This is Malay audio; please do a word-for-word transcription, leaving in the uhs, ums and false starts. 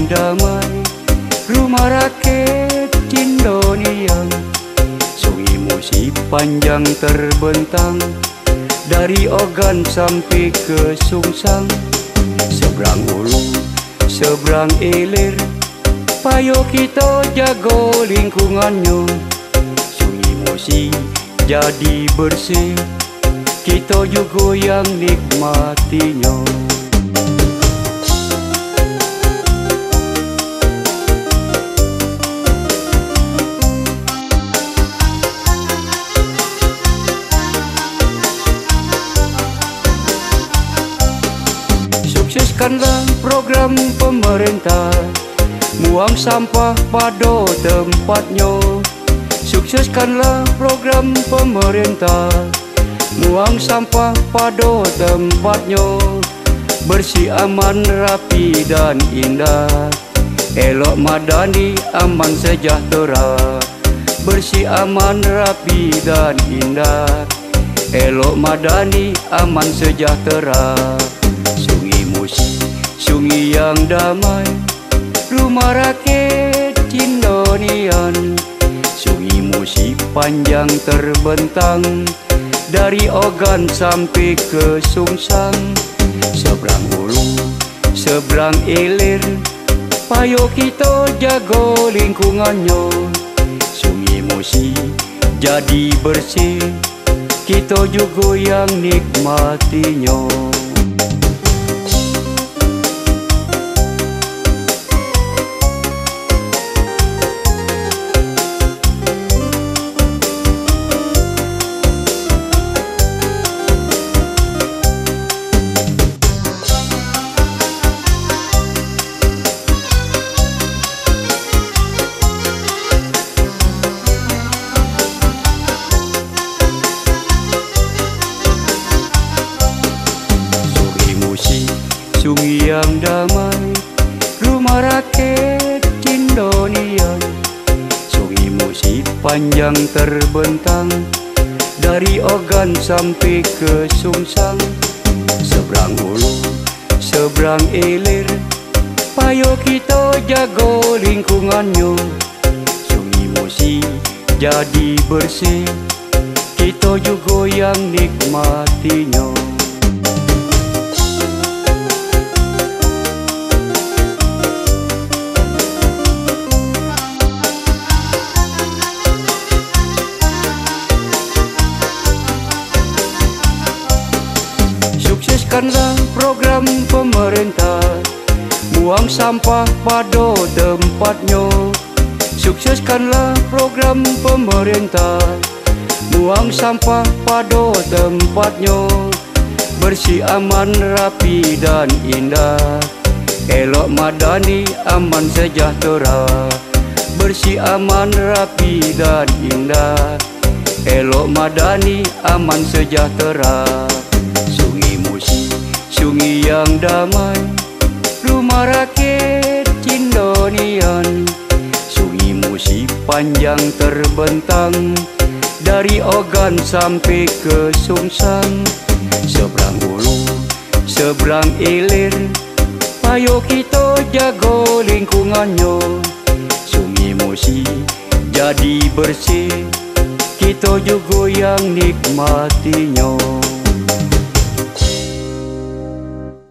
damai, rumah rakyat Indonesia. Sungai Musi panjang terbentang, dari Ogan sampai ke Sungsang. Seberang Ulu, seberang Ilir, payo kita jago lingkungannya. Sungai Musi jadi bersih, kita juga yang nikmatinya. Sukseskanlah program pemerintah, buang sampah pada tempatnya. Sukseskanlah program pemerintah, buang sampah pada tempatnya. Bersih, aman, rapi dan indah, elok, madani, aman, sejahtera. Bersih, aman, rapi dan indah, elok, madani, aman, sejahtera. Sungai Musi, sungai yang damai, rumah rakyat Indonesia. Sungai Musi panjang terbentang, dari Ogan sampai ke Sungsang. Seberang Ulu, seberang Ilir, payo kita jago lingkungannya. Sungai Musi jadi bersih, kita juga yang nikmatinya. Sungai yang damai, rumah rakyat Indonesia. Sungai Musi panjang terbentang, dari Ogan sampai ke Sungsang. Seberang Ulu, seberang Ilir, payo kita jago lingkungannya. Sungai Musi jadi bersih, kita juga yang nikmatinya. Sukseskanlah program pemerintah, buang sampah pada tempatnya. Sukseskanlah program pemerintah, buang sampah pada tempatnya. Bersih, aman, rapi dan indah, elok, madani, aman, sejahtera. Bersih, aman, rapi dan indah, elok, madani, aman, sejahtera. Sungai yang damai, rumah rakyat Indonesia. Sungai Musi panjang terbentang, dari Ogan sampai ke Sungsang. Seberang Ulu, seberang Ilir, payo kita jago lingkungannya. Sungai Musi jadi bersih, kita juga yang nikmatinya.